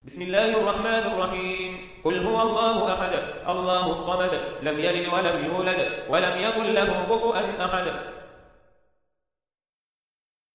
بسم الله الرحمن الرحيم قل هو الله أحد الله الصمد لم يلد ولم يولد ولم يكن له كفوا أحد